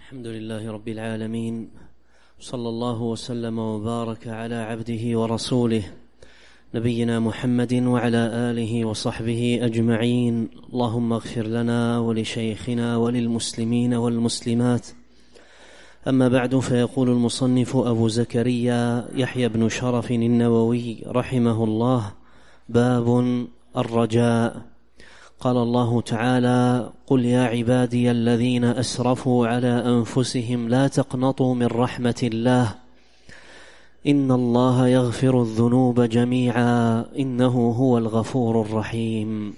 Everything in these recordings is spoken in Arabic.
الحمد لله رب العالمين، صلى الله وسلم وبارك على عبده ورسوله نبينا محمد وعلى آله وصحبه أجمعين. اللهم اغفر لنا ولشيخنا وللمسلمين والمسلمات. أما بعد، فيقول المصنف أبو زكريا يحيى بن شرف النووي رحمه الله: باب الرجاء. قال الله تعالى: قل يا عبادي الذين أسرفوا على أنفسهم لا تقنطوا من رحمة الله إن الله يغفر الذنوب جميعا إنه هو الغفور الرحيم.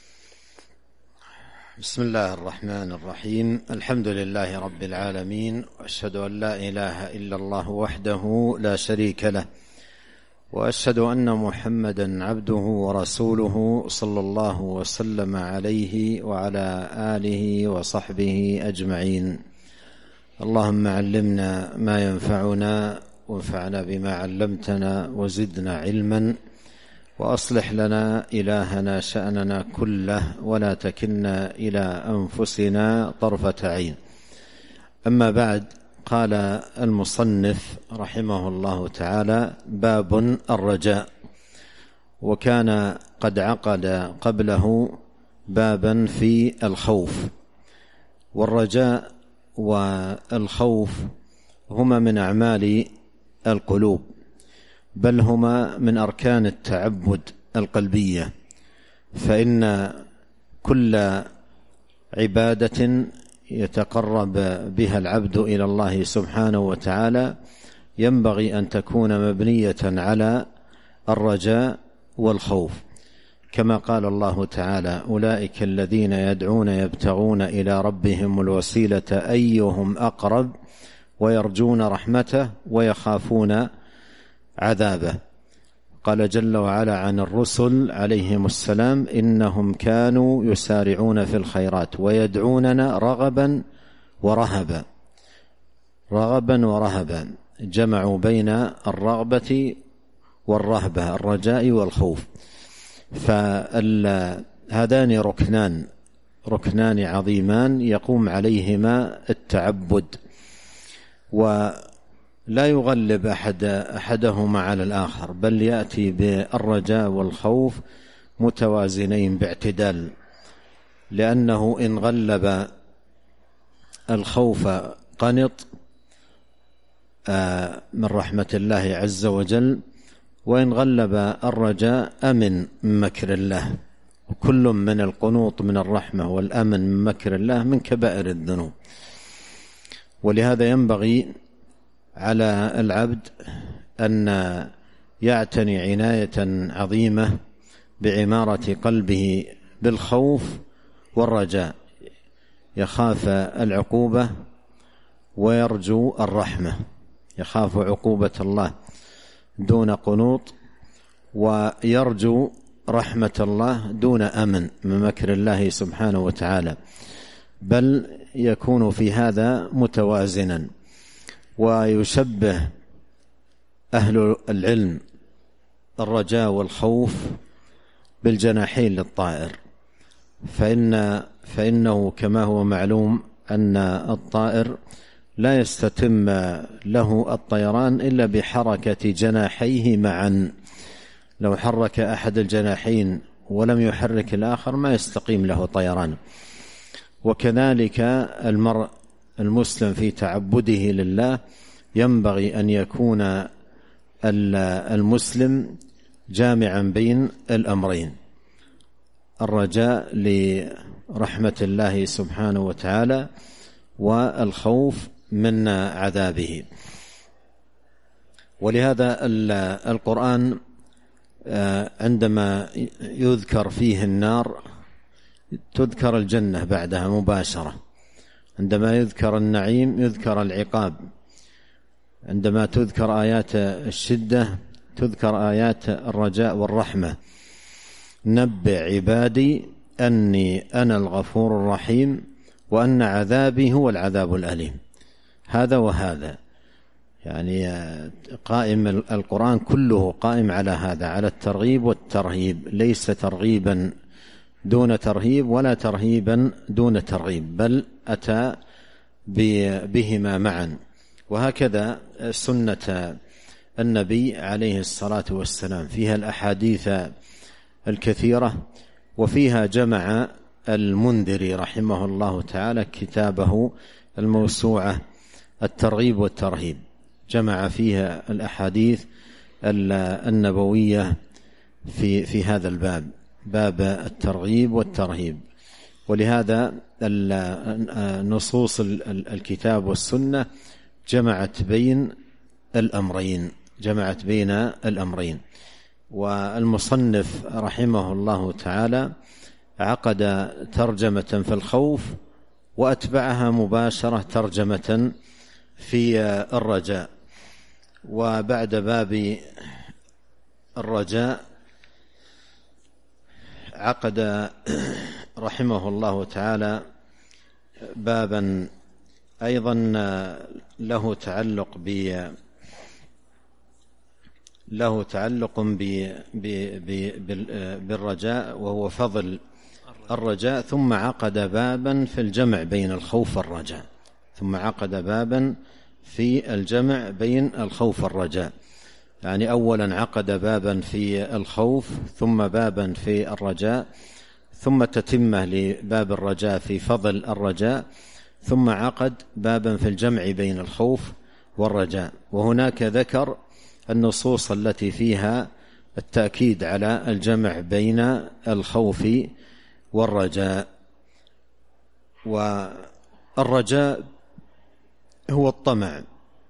بسم الله الرحمن الرحيم. الحمد لله رب العالمين، وأشهد أن لا إله إلا الله وحده لا شريك له، وأشهد أن محمدا عبده ورسوله صلى الله وسلم عليه وعلى آله وصحبه أجمعين. اللهم علمنا ما ينفعنا وانفعنا بما علمتنا وزدنا علما، وأصلح لنا إلهنا شأننا كله ولا تكلنا إلى أنفسنا طرفة عين. أما بعد، قال المصنف رحمه الله تعالى: باب الرجاء. وكان قد عقد قبله بابا في الخوف. والرجاء والخوف هما من أعمال القلوب، بل هما من أركان التعبد القلبية، فإن كل عبادة يتقرب بها العبد إلى الله سبحانه وتعالى ينبغي أن تكون مبنية على الرجاء والخوف، كما قال الله تعالى: أولئك الذين يدعون يبتغون إلى ربهم الوسيلة أيهم أقرب ويرجون رحمته ويخافون عذابه. قال جل وعلا عن الرسل عليهم السلام: إنهم كانوا يسارعون في الخيرات ويدعوننا رغبا ورهبا. جمعوا بين الرغبة والرهبة، الرجاء والخوف. فهذان ركنان عظيمان يقوم عليهما التعبد، ولا يغلب أحدهما على الآخر، بل يأتي بالرجاء والخوف متوازنين باعتدال، لأنه إن غلب الخوف قنط من رحمة الله عز وجل، وإن غلب الرجاء أمن من مكر الله. وكل من القنوط من الرحمة والأمن من مكر الله من كبائر الذنوب. ولهذا ينبغي على العبد أن يعتني عناية عظيمة بعمارة قلبه بالخوف والرجاء، يخاف العقوبة ويرجو الرحمة، يخاف عقوبة الله دون قنوط، ويرجو رحمة الله دون أمن من مكر الله سبحانه وتعالى، بل يكون في هذا متوازنا. ويشبه أهل العلم الرجاء والخوف بالجناحين للطائر، فإنه كما هو معلوم أن الطائر لا يستتم له الطيران إلا بحركة جناحيه معا. لو حرك أحد الجناحين ولم يحرك الآخر ما يستقيم له طيران. وكذلك المرء المسلم في تعبده لله ينبغي أن يكون المسلم جامعا بين الأمرين: الرجاء لرحمة الله سبحانه وتعالى والخوف من عذابه. ولهذا القرآن عندما يذكر فيه النار تذكر الجنة بعدها مباشرة، عندما يذكر النعيم يذكر العقاب، عندما تذكر آيات الشدة تذكر آيات الرجاء والرحمة. نبئ عبادي أني أنا الغفور الرحيم وأن عذابي هو العذاب الأليم. هذا وهذا، يعني قائم القرآن كله قائم على هذا، على الترغيب والترهيب، ليس ترغيبا دون ترهيب ولا ترهيبا دون ترغيب، بل أتى بهما معا. وهكذا سنة النبي عليه الصلاة والسلام فيها الأحاديث الكثيرة، وفيها جمع المنذري رحمه الله تعالى كتابه الموسوعة الترغيب والترهيب، جمع فيها الأحاديث النبوية في هذا الباب، باب الترغيب والترهيب. ولهذا نصوص الكتاب والسنة جمعت بين الأمرين. والمصنف رحمه الله تعالى عقد ترجمة في الخوف وأتبعها مباشرة ترجمة في الرجاء. وبعد باب الرجاء عقد رحمه الله تعالى بابا أيضا له تعلق بالرجاء، وهو فضل الرجاء. ثم عقد بابا في الجمع بين الخوف والرجاء، بين الخوف والرجاء. يعني أولا عقد بابا في الخوف، ثم بابا في الرجاء، ثم تتمة لباب الرجاء في فضل الرجاء، ثم عقد بابا في الجمع بين الخوف والرجاء. وهناك ذكر النصوص التي فيها التأكيد على الجمع بين الخوف والرجاء. والرجاء هو الطمع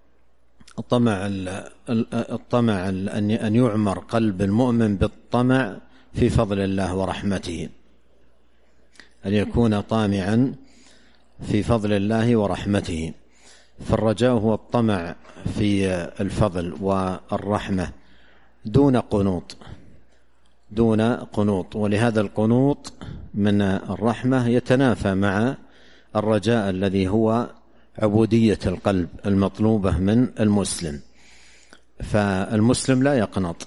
أن يعمر قلب المؤمن بالطمع في فضل الله ورحمته، أن يكون طامعا في فضل الله ورحمته. فالرجاء هو الطمع في الفضل والرحمة دون قنوط. ولهذا القنوط من الرحمة يتنافى مع الرجاء الذي هو عبودية القلب المطلوبة من المسلم. فالمسلم لا يقنط،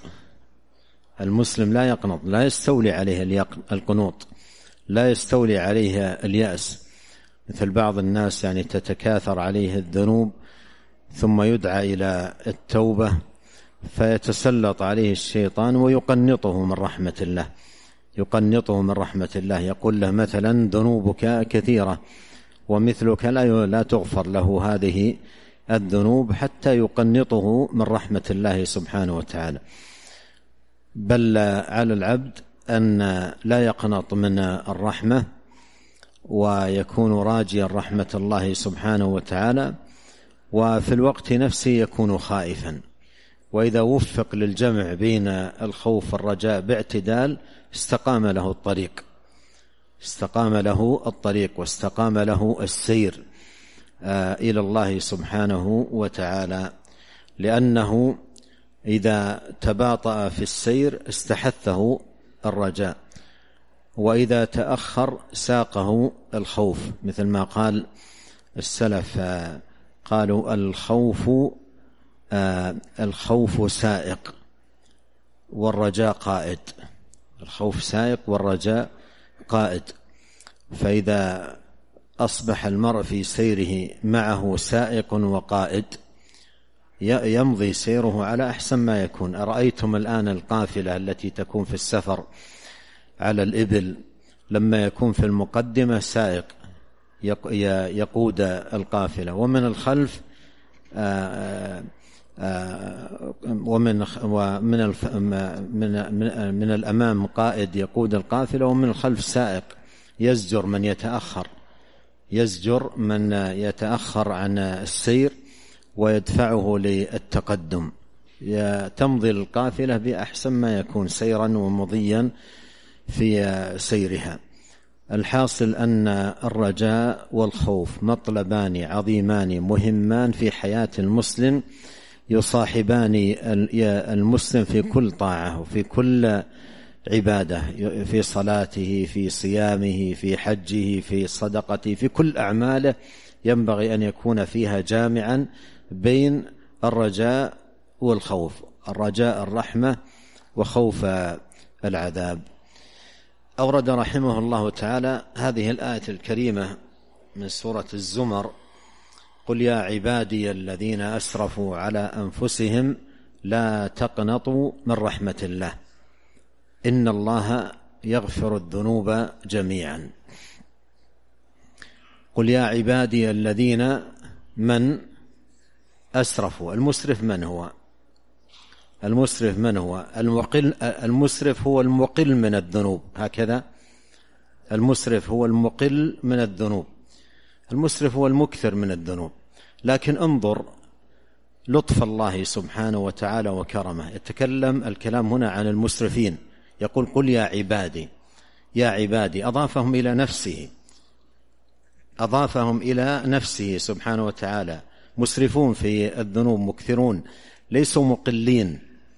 لا يستولي عليه القنوط، لا يستولي عليه اليأس، مثل بعض الناس يعني تتكاثر عليه الذنوب ثم يدعى إلى التوبة فيتسلط عليه الشيطان ويقنطه من رحمة الله، يقول له مثلا ذنوبك كثيرة ومثلك لا تغفر له هذه الذنوب، حتى يقنطه من رحمة الله سبحانه وتعالى. بل على العبد أن لا يقنط من الرحمة ويكون راجيا رحمة الله سبحانه وتعالى، وفي الوقت نفسه يكون خائفا. وإذا وفق للجمع بين الخوف والرجاء باعتدال استقام له الطريق واستقام له السير إلى الله سبحانه وتعالى، لأنه إذا تباطأ في السير استحثه الرجاء، وإذا تأخر ساقه الخوف، مثل ما قال السلف قالوا الخوف سائق والرجاء قائد. الخوف سائق والرجاء قائد. فإذا أصبح المرء في سيره معه سائق وقائد يمضي سيره على أحسن ما يكون. أرأيتم الآن القافلة التي تكون في السفر على الإبل، لما يكون في المقدمة سائق يقود القافلة، ومن الخلف من الأمام قائد يقود القافلة، ومن الخلف سائق يزجر من يتأخر عن السير ويدفعه للتقدم. تمضي القافلة بأحسن ما يكون سيرا ومضيا في سيرها. الحاصل أن الرجاء والخوف مطلبان عظيمان مهمان في حياة المسلم، يصاحبان المسلم في كل طاعة وفي كل عبادة، في صلاته، في صيامه، في حجه، في صدقته، في كل أعماله ينبغي أن يكون فيها جامعا بين الرجاء والخوف، الرجاء الرحمة وخوف العذاب. أورد رحمه الله تعالى هذه الآية الكريمة من سورة الزمر قل يا عبادي الذين أسرفوا على أنفسهم لا تقنطوا من رحمة الله إن الله يغفر الذنوب جميعا. قل يا عبادي الذين من أسرفوا. المسرف من هو؟ المسرف من هو؟ المسرف هو المقل من الذنوب، هكذا. المسرف هو المقل من الذنوب، المسرف هو المكثر من الذنوب. لكن انظر لطف الله سبحانه وتعالى وكرمه، يتكلم الكلام هنا عن المسرفين، يقول قل يا عبادي، يا عبادي، أضافهم إلى نفسه، أضافهم إلى نفسه سبحانه وتعالى. مسرفون في الذنوب، مكثرون، ليسوا مقلين.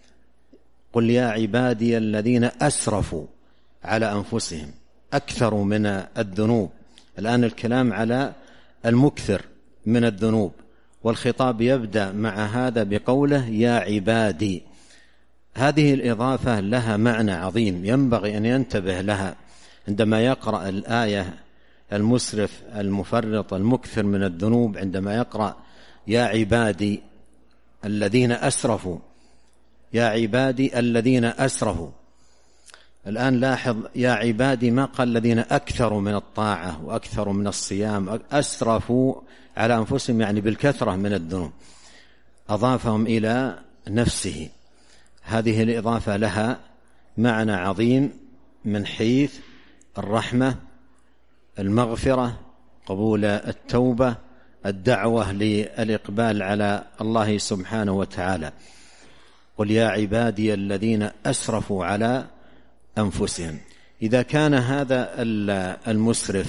قل يا عبادي الذين أسرفوا على أنفسهم، أكثروا من الذنوب. الآن الكلام على المكثر من الذنوب، والخطاب يبدأ مع هذا بقوله يا عبادي. هذه الإضافة لها معنى عظيم ينبغي أن ينتبه لها عندما يقرأ الآية. المسرف المفرط المكثر من الذنوب عندما يقرأ يا عبادي الذين أسرفوا، يا عبادي الذين أسرفوا. الآن لاحظ يا عبادي ما قال الذين أكثروا من الطاعة وأكثروا من الصيام، أسرفوا على أنفسهم يعني بالكثرة من الذنوب، أضافهم إلى نفسه. هذه الإضافة لها معنى عظيم من حيث الرحمة، المغفرة، قبول التوبة، الدعوة للإقبال على الله سبحانه وتعالى. قل يا عبادي الذين أسرفوا على أنفسهم. إذا كان هذا المسرف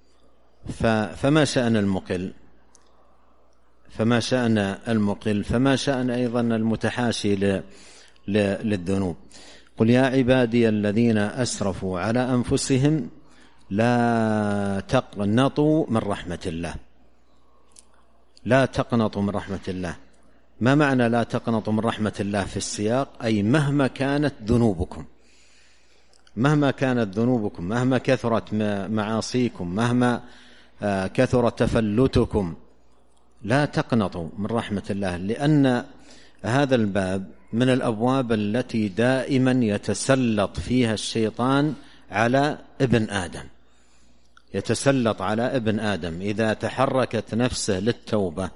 فما شأن المقل؟ فما شأن المقل؟ فما شأن أيضا المتحاشي للذنوب؟ قل يا عبادي الذين أسرفوا على أنفسهم لا تقنطوا من رحمة الله. لا تقنطوا من رحمة الله. ما معنى لا تقنطوا من رحمة الله في السياق؟ أي مهما كانت ذنوبكم، مهما كانت ذنوبكم، مهما كثرت معاصيكم، مهما كثر تفلتكم، لا تقنطوا من رحمة الله. لأن هذا الباب من الأبواب التي دائما يتسلط فيها الشيطان على ابن آدم، يتسلط على ابن آدم. إذا تحركت نفسه للتوبة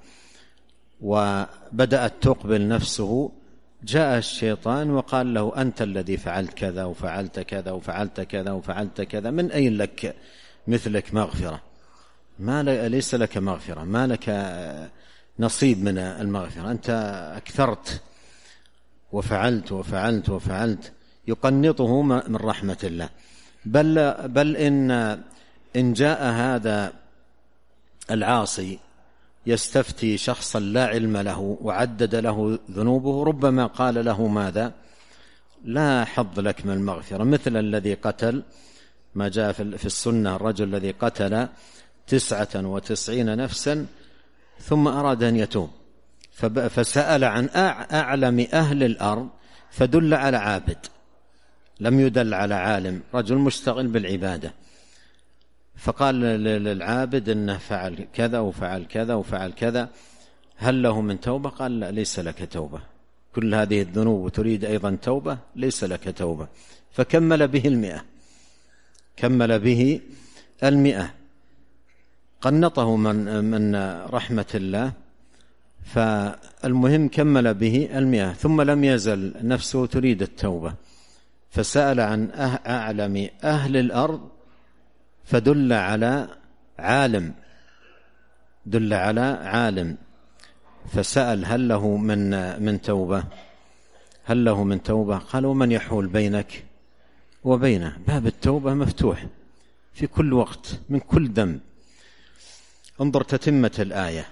وبدأت تقبل نفسه، جاء الشيطان وقال له أنت الذي فعلت كذا وفعلت كذا وفعلت كذا وفعلت كذا، من أين لك مثلك مغفرة؟ ليس لك مغفرة، ما لك نصيب من المغفرة، أنت أكثرت وفعلت وفعلت وفعلت. يقنطه من رحمة الله. بل إن جاء هذا العاصي يستفتي شخصا لا علم له وعدد له ذنوبه، ربما قال له ماذا؟ لا حظ لك من المغفرة. مثل الذي قتل، ما جاء في السنة، الرجل الذي قتل 99 نفسا ثم أراد أن يتوب، فسأل عن أعلم أهل الأرض فدل على عابد، لم يدل على عالم، رجل مشتغل بالعبادة. فقال للعابد إنه فعل كذا وفعل كذا وفعل كذا، هل له من توبة؟ قال لا، ليس لك توبة، كل هذه الذنوب وتريد أيضا توبة؟ ليس لك توبة. فكمل به 100، كمل به 100، قنطه من رحمة الله. فالمهم كمل به 100، ثم لم يزل نفسه تريد التوبة، فسأل عن أعلم أهل الأرض فدل على عالم، دل على عالم. فسأل هل له من توبة؟ هل له من توبة؟ قالوا من يحول بينك وبينه؟ باب التوبة مفتوح في كل وقت من كل ذنب. انظر تتمة الآية: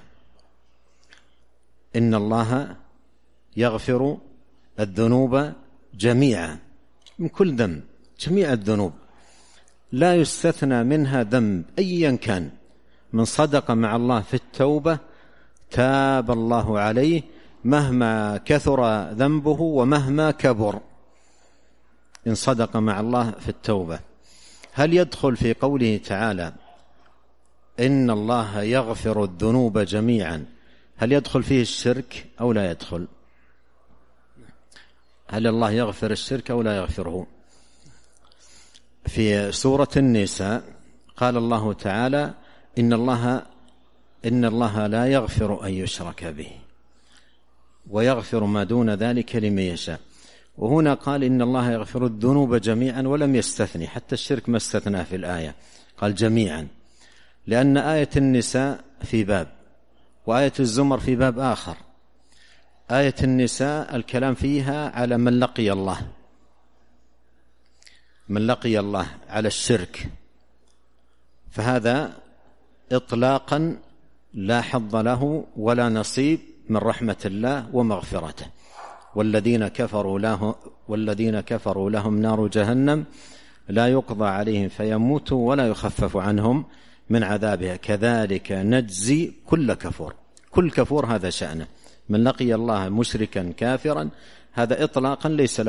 إن الله يغفر الذنوب جميعا، من كل ذنب، جميع الذنوب لا يستثنى منها ذنب أيا كان. من صدق مع الله في التوبة تاب الله عليه مهما كثر ذنبه ومهما كبر، إن صدق مع الله في التوبة. هل يدخل في قوله تعالى إن الله يغفر الذنوب جميعا، هل يدخل فيه الشرك أو لا يدخل؟ هل الله يغفر الشرك أو لا يغفره؟ في سورة النساء قال الله تعالى إن الله لا يغفر أن يشرك به ويغفر ما دون ذلك لمن يشاء. وهنا قال إن الله يغفر الذنوب جميعا ولم يستثني، حتى الشرك ما استثنى في الآية، قال جميعا، لأن آية النساء في باب وآية الزمر في باب آخر. آية النساء الكلام فيها على من لقي الله على الشرك، فهذا إطلاقا لا حظ له ولا نصيب من رحمة الله ومغفرته. والذين كفروا لهم نار جهنم لا يقضى عليهم فيموتوا ولا يخفف عنهم من عذابها كذلك نجزي كل كفور. كل كفور هذا شأنه، من لقي الله مشركا كافرا هذا إطلاقا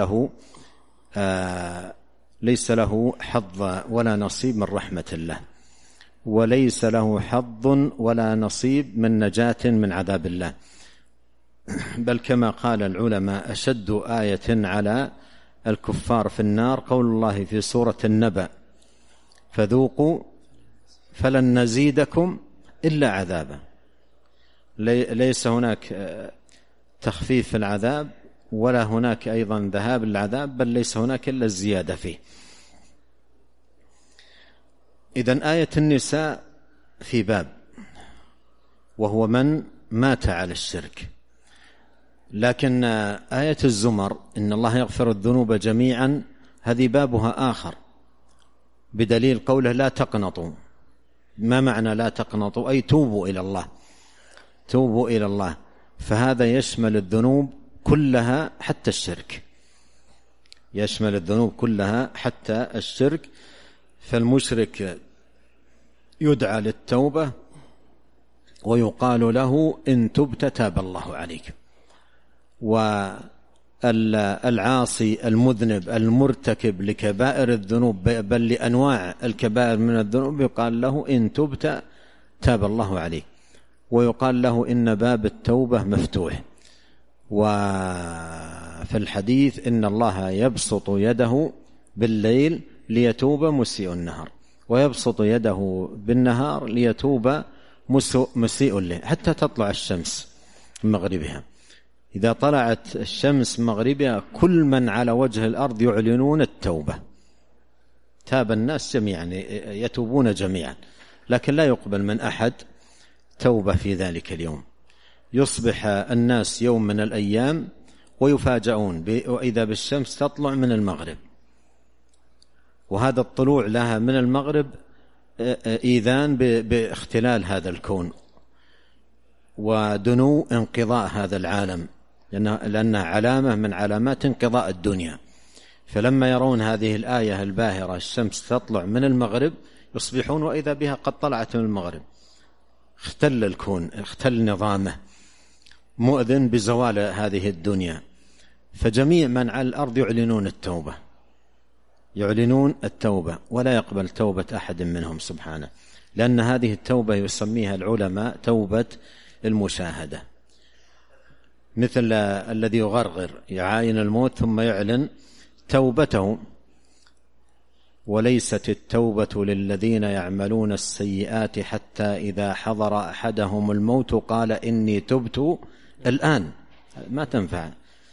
ليس له حظ ولا نصيب من رحمة الله، وليس له حظ ولا نصيب من نجاة من عذاب الله. بل كما قال العلماء أشد آية على الكفار في النار قول الله في سورة النبأ فذوقوا فلن نزيدكم إلا عذابا. ليس هناك تخفيف في العذاب ولا هناك أيضا ذهاب للعذاب، بل ليس هناك إلا الزيادة فيه. إذن آية النساء في باب وهو من مات على الشرك، لكن آية الزمر إن الله يغفر الذنوب جميعا هذه بابها آخر، بدليل قوله لا تقنطوا. ما معنى لا تقنطوا؟ أي توبوا إلى الله، فهذا يشمل الذنوب كلها حتى الشرك، يشمل الذنوب كلها حتى الشرك. فالمشرك يدعى للتوبة ويقال له إن تبت تاب الله عليك، والعاصي المذنب المرتكب لكبائر الذنوب بل لأنواع الكبائر من الذنوب يقال له إن تبت تاب الله عليك، ويقال له إن باب التوبة مفتوح. وفي الحديث إن الله يبسط يده بالليل ليتوب مسيء النهار، ويبسط يده بالنهار ليتوب مسيء الليل، حتى تطلع الشمس من مغربها. إذا طلعت الشمس مغربها كل من على وجه الأرض يعلنون التوبة، تاب الناس جميعا، يتوبون جميعا، لكن لا يقبل من أحد توبة في ذلك اليوم. يصبح الناس يوم من الأيام ويفاجؤون وإذا بالشمس تطلع من المغرب، وهذا الطلوع لها من المغرب إيذان باختلال هذا الكون ودنو انقضاء هذا العالم، لأنها علامة من علامات انقضاء الدنيا. فلما يرون هذه الآية الباهرة الشمس تطلع من المغرب يصبحون وإذا بها قد طلعت من المغرب، اختل الكون، اختل نظامه، مؤذن بزوال هذه الدنيا. فجميع من على الأرض يعلنون التوبة ولا يقبل توبة أحد منهم سبحانه، لأن هذه التوبة يسميها العلماء توبة المشاهدة، مثل الذي يغرغر يعاين الموت ثم يعلن توبته. وليست التوبة للذين يعملون السيئات حتى إذا حضر أحدهم الموت قال إني تبت الآن، ما تنفع.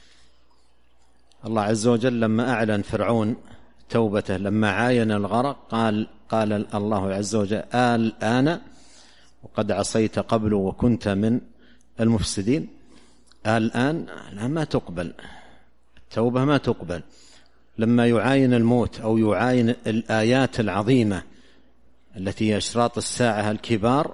الله عز وجل لما أعلن فرعون توبته لما عاين الغرق قال الله عز وجل الآن وقد عصيت قبل وكنت من المفسدين. الآن ما تقبل التوبة، ما تقبل. لما يعاين الموت أو يعاين الآيات العظيمة التي هي أشراط الساعة الكبار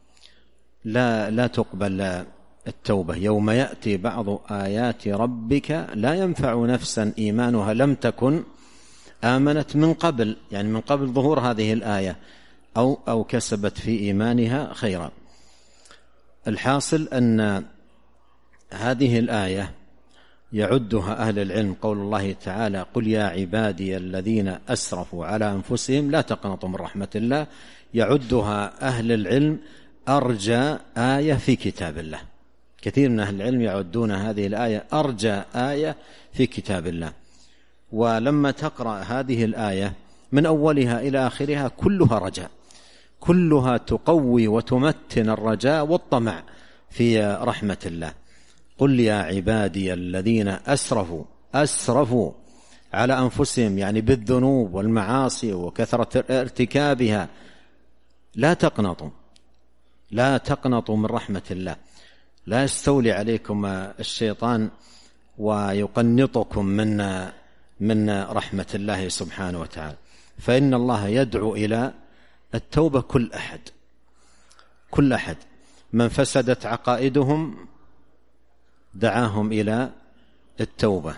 لا تقبل التوبة. يوم يأتي بعض آيات ربك لا ينفع نفسا إيمانها لم تكن آمنت من قبل، يعني من قبل ظهور هذه الآية، أو كسبت في إيمانها خيرا. الحاصل أن هذه الآية يعدها أهل العلم قول الله تعالى: قل يا عبادي الذين أسرفوا على أنفسهم لا تقنطوا من رحمة الله. يعدها أهل العلم أرجى آية في كتاب الله. كثير من أهل العلم يعدون هذه الآية أرجى آية في كتاب الله. ولما تقرأ هذه الآية من أولها إلى آخرها كلها رجاء، كلها تقوي وتمتن الرجاء والطمع في رحمة الله. قل يا عبادي الذين أسرفوا على أنفسهم، يعني بالذنوب والمعاصي وكثرة ارتكابها، لا تقنطوا من رحمة الله. لا يستولي عليكم الشيطان ويقنطكم من رحمة الله سبحانه وتعالى، فإن الله يدعو إلى التوبة كل أحد من فسدت عقائدهم دعاهم إلى التوبة.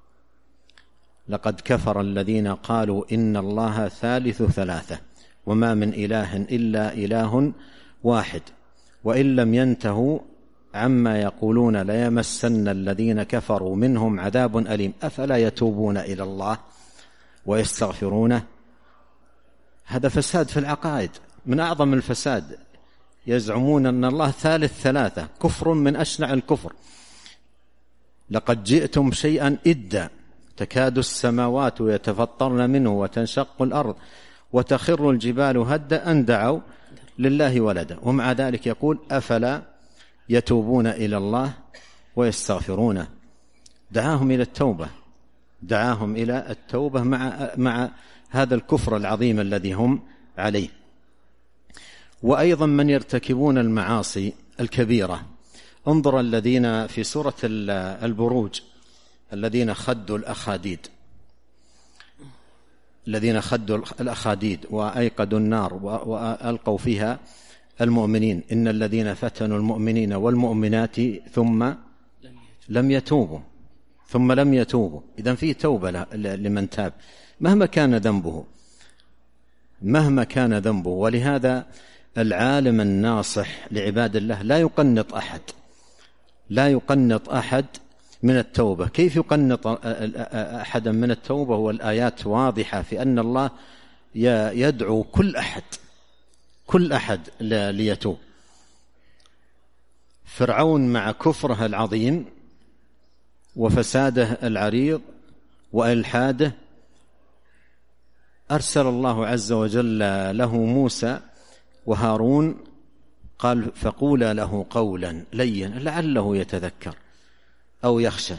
لقد كفر الذين قالوا إن الله ثالث ثلاثة وما من إله إلا إله واحد وإن لم ينتهوا عما يقولون ليمسن الذين كفروا منهم عذاب أليم أفلا يتوبون إلى الله ويستغفرونه. هذا فساد في العقائد من أعظم الفساد. يزعمون أن الله ثالث ثلاثة، كفر من أشنع الكفر. لقد جئتم شيئا إدا تكاد السماوات يتفطرن منه وتنشق الأرض وتخر الجبال هدا أن دعوا لله ولدا، ومع ذلك يقول أفلا يتوبون إلى الله ويستغفرونه. دعاهم إلى التوبة مع هذا الكفر العظيم الذي هم عليه. وأيضا من يرتكبون المعاصي الكبيرة، انظر الذين في سورة البروج الذين خدوا الأخاديد وأيقدوا النار وألقوا فيها المؤمنين. إن الذين فتنوا المؤمنين والمؤمنات ثم لم يتوبوا إذن في توبة لمن تاب مهما كان ذنبه. ولهذا العالم الناصح لعباد الله لا يقنط أحد من التوبة. كيف يقنط أحدا من التوبة؟ والآيات واضحة في أن الله يدعو كل أحد ليتوب. فرعون مع كفره العظيم وفساده العريض وإلحاده أرسل الله عز وجل له موسى وهارون، قال فقولا له قولا لينا لعله يتذكر أو يخشى.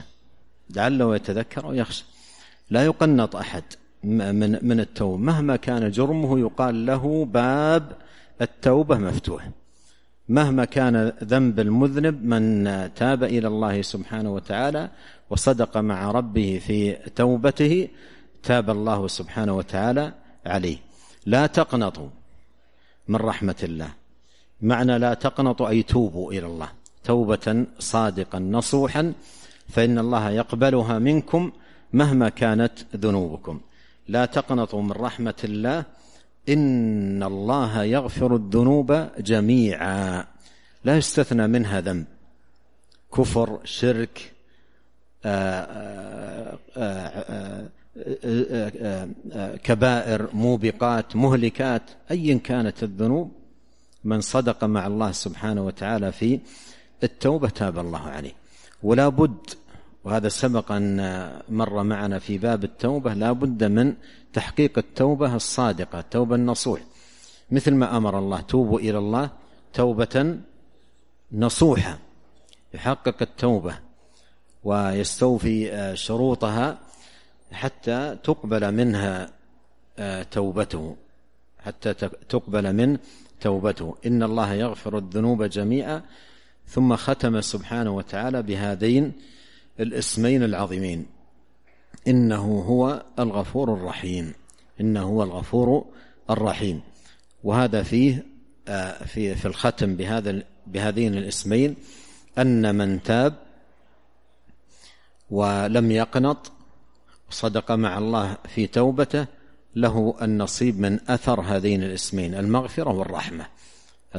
لا يقنط أحد من التوبة مهما كان جرمه، يقال له باب التوبة مفتوح. مهما كان ذنب المذنب، من تاب إلى الله سبحانه وتعالى وصدق مع ربه في توبته تاب الله سبحانه وتعالى عليه. لا تقنطوا من رحمة الله. معنى لا تقنطوا أي توبوا إلى الله توبة صادقا نصوحا، فإن الله يقبلها منكم مهما كانت ذنوبكم. لا تقنطوا من رحمة الله، إن الله يغفر الذنوب جميعا، لا يستثنى منها ذنب، كفر، شرك، كبائر، موبقات، مهلكات، أيا كانت الذنوب، من صدق مع الله سبحانه وتعالى في التوبة تاب الله عليه. ولا بد، وهذا سبق أن مر معنا في باب التوبة، لا بد من تحقيق التوبة الصادقة، التوبة النصوح، مثل ما أمر الله توبوا إلى الله توبة نصوحة، يحقق التوبة ويستوفي شروطها حتى تقبل منها توبته، إن الله يغفر الذنوب جميعا. ثم ختم سبحانه وتعالى بهذين الاسمين العظيمين: إنه هو الغفور الرحيم. وهذا فيه في الختم بهذين الاسمين أن من تاب ولم يقنط صدق مع الله في توبته له النصيب من أثر هذين الاسمين: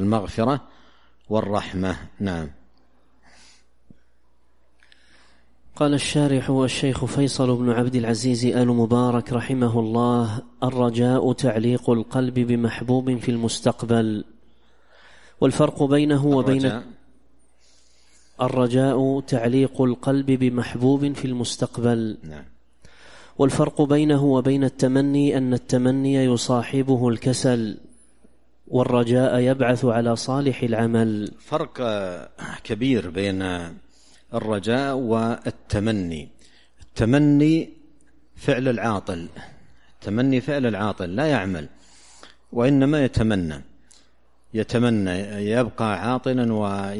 المغفرة والرحمة. نعم. قال الشارح الشيخ فيصل بن عبد العزيز آل مبارك رحمه الله: الرجاء تعليق القلب بمحبوب في المستقبل، والفرق بينه وبين الرجاء تعليق القلب بمحبوب في المستقبل. نعم. والفرق بينه وبين التمني أن التمني يصاحبه الكسل، والرجاء يبعث على صالح العمل. فرق كبير بين الرجاء والتمني. التمني فعل العاطل، التمني فعل العاطل لا يعمل، وإنما يتمنى يبقى عاطلا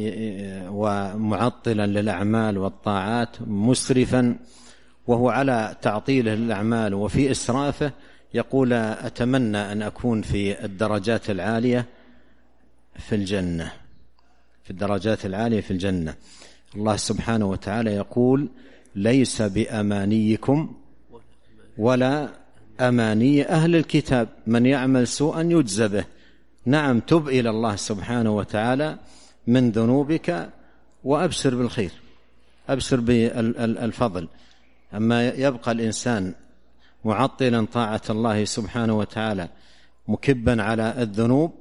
ومعطلا للأعمال والطاعات، مسرفا وهو على تعطيله للأعمال وفي إسرافه، يقول: أتمنى أن أكون في الدرجات العالية في الجنة، في الدرجات العالية في الجنة. الله سبحانه وتعالى يقول: ليس بأمانيكم ولا أماني أهل الكتاب، من يعمل سوءا يجزى به. نعم، تب إلى الله سبحانه وتعالى من ذنوبك وأبشر بالخير، أبشر بالفضل. أما يبقى الإنسان معطلا طاعة الله سبحانه وتعالى، مكبا على الذنوب،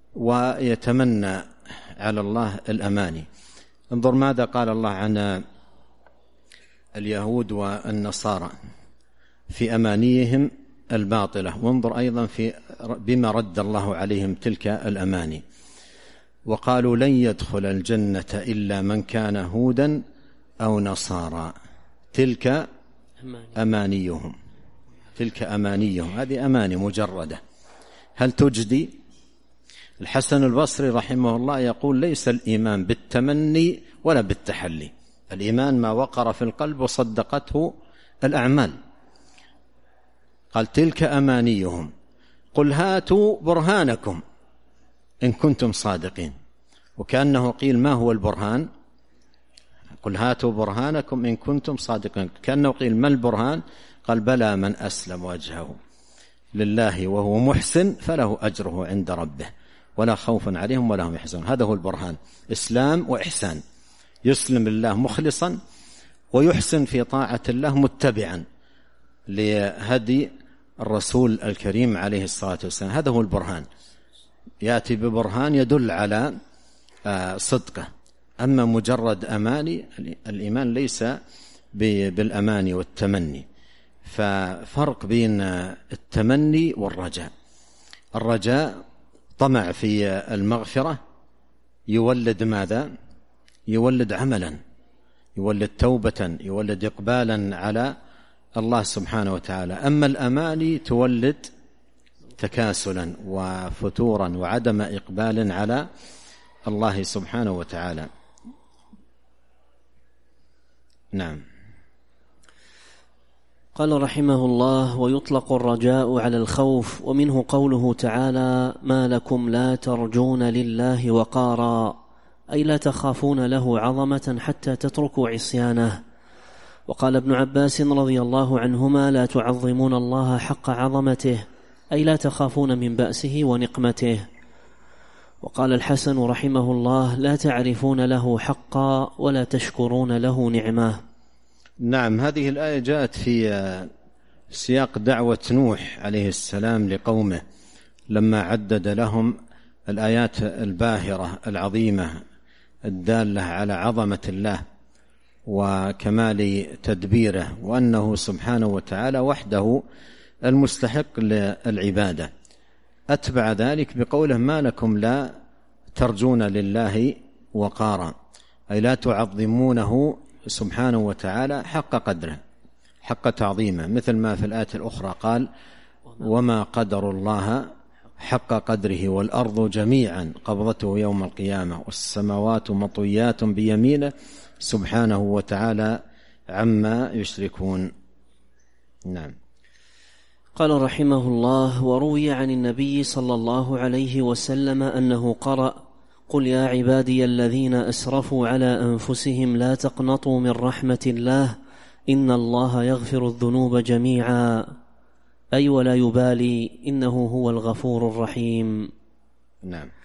ويتمنى على الله الأماني. انظر ماذا قال الله عن اليهود والنصارى في أمانيهم الباطلة، وانظر أيضا بما رد الله عليهم تلك الأماني. وقالوا: لن يدخل الجنة إلا من كان هودا أو نصارى، تلك أمانيهم، تلك أمانيهم، هذه أماني مجردة، هل تجدي؟ الحسن البصري رحمه الله يقول: ليس الإيمان بالتمني ولا بالتحلي، الإيمان ما وقر في القلب وصدقته الأعمال. قال: تلك أمانيهم، قل هاتوا برهانكم إن كنتم صادقين. وكأنه قيل: ما هو البرهان؟ قل هاتوا برهانكم إن كنتم صادقين. كأنه قيل: ما البرهان؟ قال: بلى من أسلم وجهه لله وهو محسن فله أجره عند ربه ولا خوف عليهم ولا هم يحزنون. هذا هو البرهان، إسلام وإحسان، يسلم لله مخلصا ويحسن في طاعة الله متبعا لهدي الرسول الكريم عليه الصلاة والسلام. هذا هو البرهان، يأتي ببرهان يدل على صدقه. أما مجرد أماني، الإيمان ليس بالأماني والتمني. ففرق بين التمني والرجاء. الرجاء طمع في المغفرة، يولد ماذا؟ يولد عملا، يولد توبة، يولد إقبالا على الله سبحانه وتعالى. أما الأماني تولد تكاسلا وفتورا وعدم إقبال على الله سبحانه وتعالى. نعم. قال رحمه الله: ويطلق الرجاء على الخوف، ومنه قوله تعالى: ما لكم لا ترجون لله وقارا، أي لا تخافون له عظمة حتى تتركوا عصيانه. وقال ابن عباس رضي الله عنهما: لا تعظمون الله حق عظمته، أي لا تخافون من بأسه ونقمته. وقال الحسن رحمه الله: لا تعرفون له حقا ولا تشكرون له نعمه. نعم، هذه الآية جاءت في سياق دعوة نوح عليه السلام لقومه، لما عدد لهم الآيات الباهرة العظيمة الدالة على عظمة الله وكمال تدبيره، وأنه سبحانه وتعالى وحده المستحق للعبادة. أتبع ذلك بقوله: ما لكم لا ترجون لله وقارا، أي لا تعظمونه سبحانه وتعالى حق قدره، حق تعظيمه، مثل ما في الآية الأخرى قال: وما قدر الله حق قدره والأرض جميعا قبضته يوم القيامة والسماوات مطويات بيمينه سبحانه وتعالى عما يشركون. نعم. قال رحمه الله: وروي عن النبي صلى الله عليه وسلم أنه قرأ: قل يا عبادي الذين أسرفوا على أنفسهم لا تقنطوا من رحمة الله إن الله يغفر الذنوب جميعا، أي ولا يبالي إنه هو الغفور الرحيم. نعم.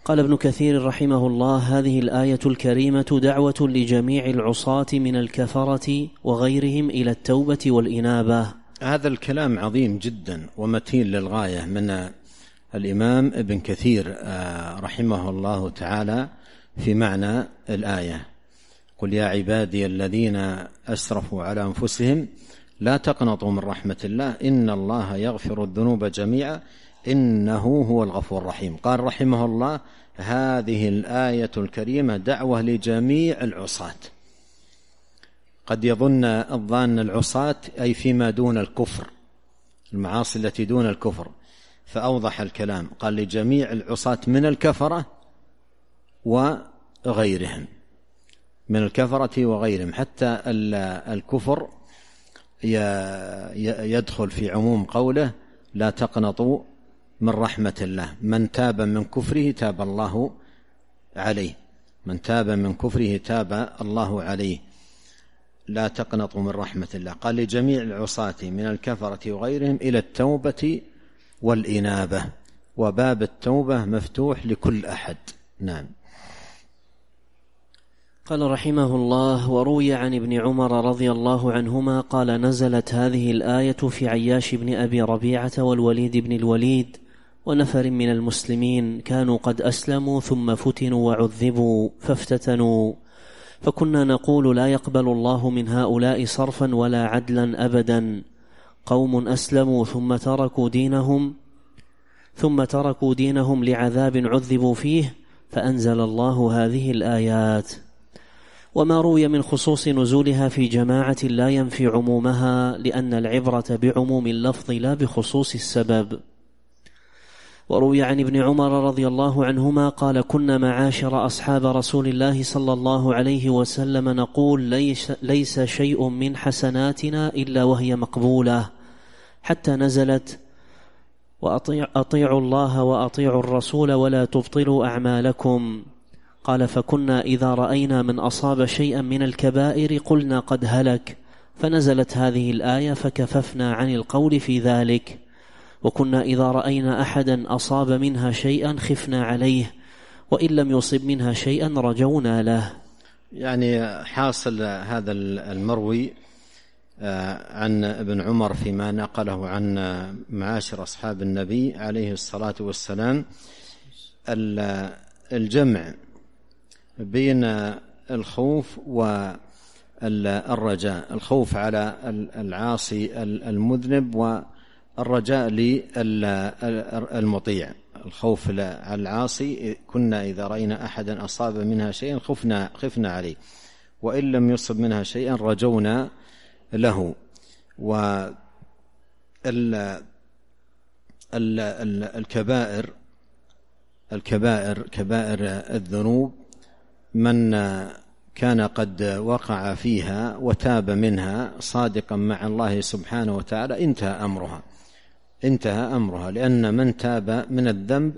قال ابن كثير رحمه الله: هذه الآية الكريمة دعوة لجميع العصاة من الكفرة وغيرهم إلى التوبة والإنابة. هذا الكلام عظيم جدا ومتين للغاية من الإمام ابن كثير رحمه الله تعالى في معنى الآية: قل يا عبادي الذين أسرفوا على أنفسهم لا تقنطوا من رحمة الله إن الله يغفر الذنوب جميعا إنه هو الغفور الرحيم. قال رحمه الله: هذه الآية الكريمة دعوة لجميع العصاة. قد يظن الظان العصاة أي فيما دون الكفر، المعاصي التي دون الكفر، فأوضح الكلام قال لجميع العصاة من الكفرة وغيرهم، من الكفرة وغيرهم، حتى الكفر يدخل في عموم قوله: لا تقنطوا من رحمة الله، من تاب من كفره تاب الله عليه، من تاب من كفره تاب الله عليه، لا تقنطوا من رحمة الله. قال لجميع العصاة من الكفرة وغيرهم إلى التوبة والإنابة، وباب التوبة مفتوح لكل أحد. نعم. قال رحمه الله: وروي عن ابن عمر رضي الله عنهما قال: نزلت هذه الآية في عياش بن أبي ربيعة والوليد بن الوليد ونفر من المسلمين كانوا قد أسلموا ثم فتنوا وعذبوا فافتتنوا، فكنا نقول: لا يقبل الله من هؤلاء صرفا ولا عدلا أبدا. قوم أسلموا ثم تركوا دينهم لعذاب عذبوا فيه، فأنزل الله هذه الآيات. وما روي من خصوص نزولها في جماعة لا ينفي عمومها، لأن العبرة بعموم اللفظ لا بخصوص السبب. وروي عن ابن عمر رضي الله عنهما قال: كنا معاشر أصحاب رسول الله صلى الله عليه وسلم نقول: ليس شيء من حسناتنا إلا وهي مقبولة، حتى نزلت: وأطيعوا الله وأطيعوا الرسول ولا تبطلوا أعمالكم. قال: فكنا إذا رأينا من أصاب شيئا من الكبائر قلنا قد هلك، فنزلت هذه الآية فكففنا عن القول في ذلك. وكنا إذا رأينا أحدا أصاب منها شيئا خفنا عليه، وإن لم يصب منها شيئا رجونا له. يعني حاصل هذا المروي عن ابن عمر فيما نقله عن معاشر أصحاب النبي عليه الصلاة والسلام الجمع بين الخوف والرجاء: الخوف على العاصي المذنب والرجاء للمطيع. الخوف على العاصي: كنا إذا رأينا أحدا أصاب منها شيئا خفنا عليه، وإن لم يصب منها شيئا رجونا له. والكبائر كبائر الذنوب من كان قد وقع فيها وتاب منها صادقا مع الله سبحانه وتعالى انتهى أمرها، لأن من تاب من الذنب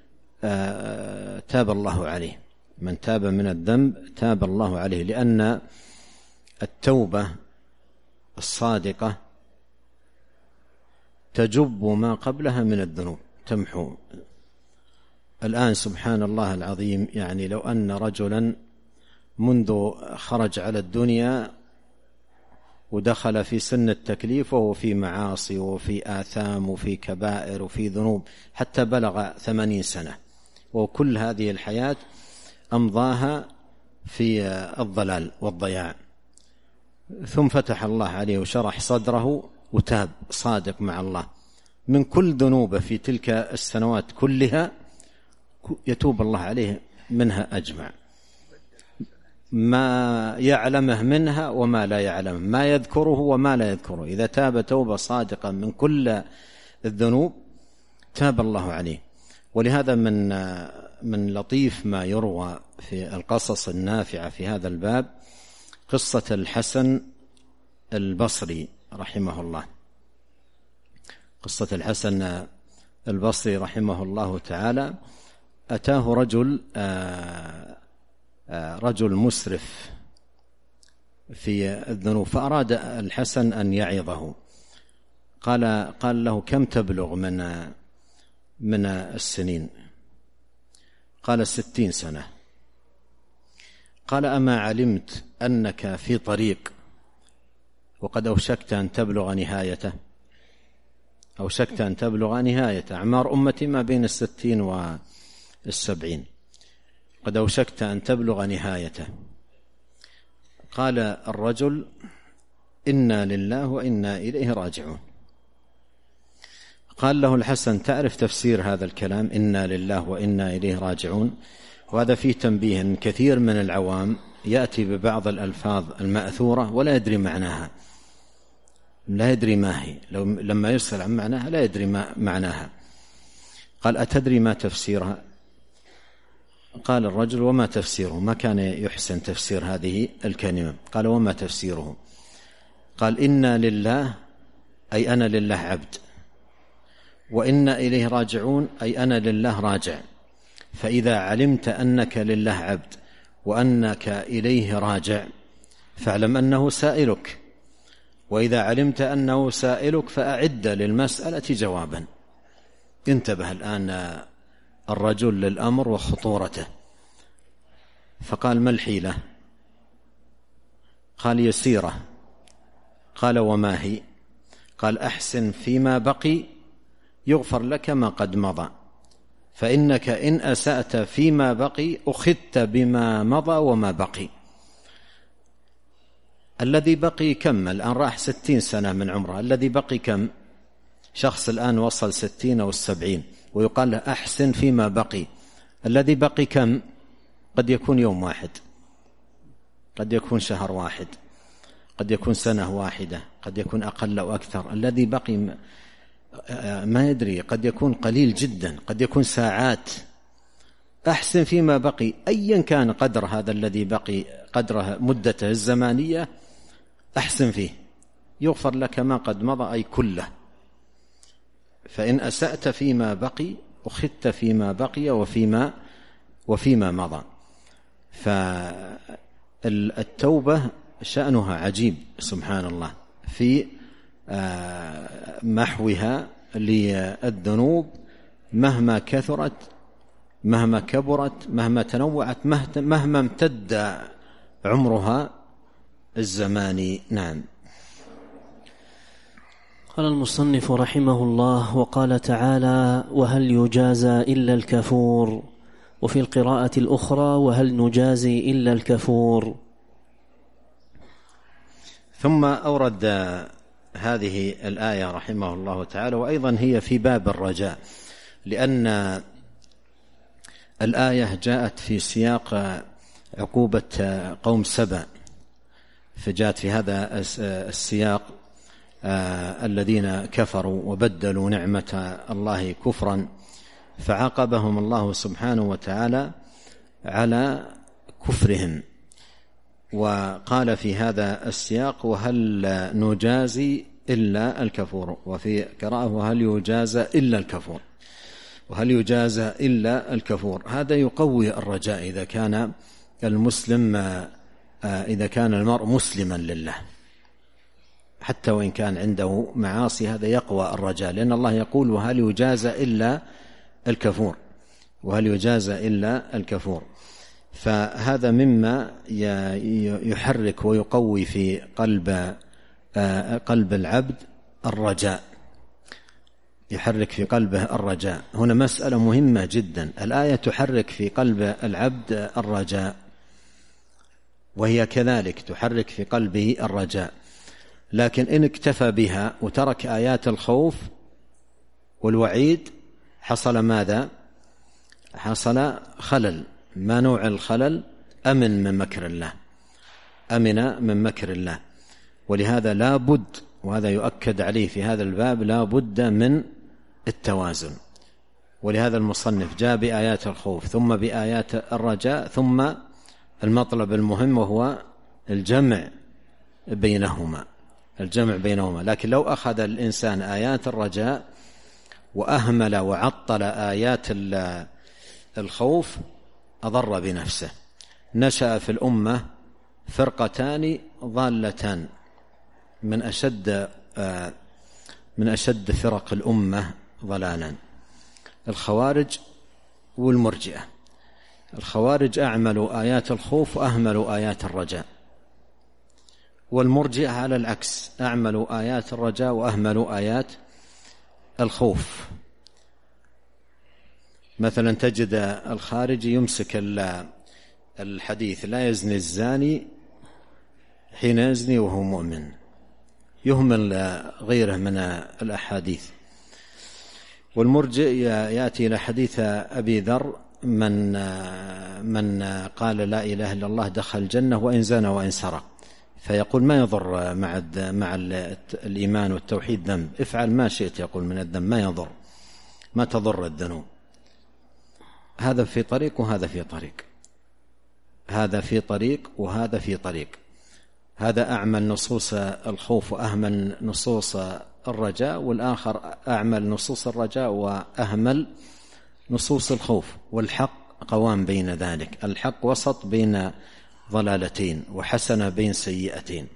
تاب الله عليه، من تاب من الذنب تاب الله عليه، لأن التوبة الصادقة تجب ما قبلها من الذنوب، تمحو. الآن سبحان الله العظيم، يعني لو أن رجلا منذ خرج على الدنيا ودخل في سن التكليف وهو في معاصي وفي آثام وفي كبائر وفي ذنوب حتى بلغ 80 سنة، وكل هذه الحياة أمضاها في الضلال والضياع، ثم فتح الله عليه وشرح صدره وتاب صادق مع الله من كل ذنوبه في تلك السنوات كلها، يتوب الله عليه منها أجمع، ما يعلمه منها وما لا يعلمه، ما يذكره وما لا يذكره. إذا تاب توبة صادقة من كل الذنوب تاب الله عليه. ولهذا من لطيف ما يروى في القصص النافعة في هذا الباب قصة الحسن البصري رحمه الله. قصة الحسن البصري رحمه الله تعالى: أتاه رجل مسرف في الذنوب، فأراد الحسن أن يعظه. قال له: كم تبلغ من السنين؟ قال 60 سنة. قال أما علمت أنك في طريق وقد أوشكت أن تبلغ نهايته؟ أوشكت أن تبلغ نهايته. أعمار أمتي ما بين 60 و70، قد أوشكت أن تبلغ نهايته. قال الرجل إنا لله وإنا إليه راجعون. قال له الحسن تعرف تفسير هذا الكلام إنا لله وإنا إليه راجعون؟ وهذا فيه تنبيه أن كثير من العوام يأتي ببعض الألفاظ المأثورة ولا يدري معناها، لا يدري ما هي، لما يسأل عن معناها لا يدري ما معناها. قال أتدري ما تفسيرها؟ قال الرجل وما تفسيره؟ ما كان يحسن تفسير هذه الكلمة. قال وما تفسيره؟ قال إنا لله أي أنا لله عبد، وإنا إليه راجعون أي أنا لله راجع. فإذا علمت أنك لله عبد وأنك إليه راجع فاعلم أنه سائلك، وإذا علمت أنه سائلك فأعد للمسألة جوابا. انتبه الآن الرجل للأمر وخطورته. فقال ما الحيلة؟ قال يسيرة. قال وما هي؟ قال أحسن فيما بقي يغفر لك ما قد مضى، فإنك إن أسأت فيما بقي أخذت بما مضى وما بقي. الذي بقي كم؟ الآن راح 60 سنة من عمره، الذي بقي كم؟ شخص الآن وصل 60 أو 70 ويقال له أحسن فيما بقي. الذي بقي كم؟ قد يكون يوم واحد، قد يكون شهر واحد، قد يكون سنة واحدة، قد يكون أقل أو أكثر. الذي بقي ما يدري، قد يكون قليل جدا، قد يكون ساعات. أحسن فيما بقي أيا كان قدر هذا الذي بقي، قدره مدته الزمانية، أحسن فيه يغفر لك ما قد مضى أي كله. فإن أسأت فيما بقي أخذت فيما بقي وفيما مضى. فالتوبة شأنها عجيب سبحان الله في محوها للذنوب مهما كثرت، مهما كبرت، مهما تنوعت، مهما امتد عمرها الزماني. نعم. قال المصنف رحمه الله وقال تعالى وهل يجازى إلا الكفور، وفي القراءة الأخرى وهل نجازي إلا الكفور. ثم أورد هذه الآية رحمه الله تعالى، وأيضا هي في باب الرجاء، لأن الآية جاءت في سياق عقوبة قوم سبأ، فجاءت في هذا السياق الذين كفروا وبدلوا نعمة الله كفرا، فعاقبهم الله سبحانه وتعالى على كفرهم. وقال في هذا السياق وهل نجازي إلا الكفور، وفي قراءة وهل يجازى إلا الكفور، وهل يجازى إلا الكفور. هذا يقوي الرجاء إذا كان المسلم، إذا كان المرء مسلما لله حتى وإن كان عنده معاصي، هذا يقوى الرجاء، لأن الله يقول وهل يجازى إلا الكفور، وهل يجازى إلا الكفور. فهذا مما يحرك ويقوي في قلب العبد الرجاء، يحرك في قلبه الرجاء. هنا مسألة مهمة جدا، الآية تحرك في قلب العبد الرجاء، وهي كذلك تحرك في قلبه الرجاء، لكن إن اكتفى بها وترك آيات الخوف والوعيد حصل ماذا؟ حصل خلل. ما نوع الخلل؟ أمن من مكر الله، أمن من مكر الله. ولهذا لا بد، وهذا يؤكد عليه في هذا الباب، لا بد من التوازن. ولهذا المصنف جاء بآيات الخوف ثم بآيات الرجاء، ثم المطلب المهم وهو الجمع بينهما، الجمع بينهما. لكن لو أخذ الإنسان آيات الرجاء وأهمل وعطل آيات الخوف أضر بنفسه. نشأ في الأمة فرقتان ضالتان من أشد فرق الأمة ضلالا، الخوارج والمرجئة. الخوارج أعملوا آيات الخوف وأهملوا آيات الرجاء، والمرجئة على العكس، أعملوا آيات الرجاء وأهملوا آيات الخوف. مثلا تجد الخارجي يمسك الحديث لا يزني الزاني حين يزني وهو مؤمن، يهمل غيره من الأحاديث. والمرجئ يأتي إلى حديث أبي ذر من قال لا إله إلا الله دخل الجنة وإن زنى وإن سرق، فيقول ما يضر مع الإيمان والتوحيد ذنب، افعل ما شئت يقول من الذنب ما يضر، ما تضر الذنوب. هذا في طريق وهذا في طريق، هذا في طريق وهذا في طريق، هذا أعمل نصوص الخوف وأهمل نصوص الرجاء، والآخر أعمل نصوص الرجاء وأهمل نصوص الخوف. والحق قوام بين ذلك، الحق وسط بين ضلالتين وحسنة بين سيئتين،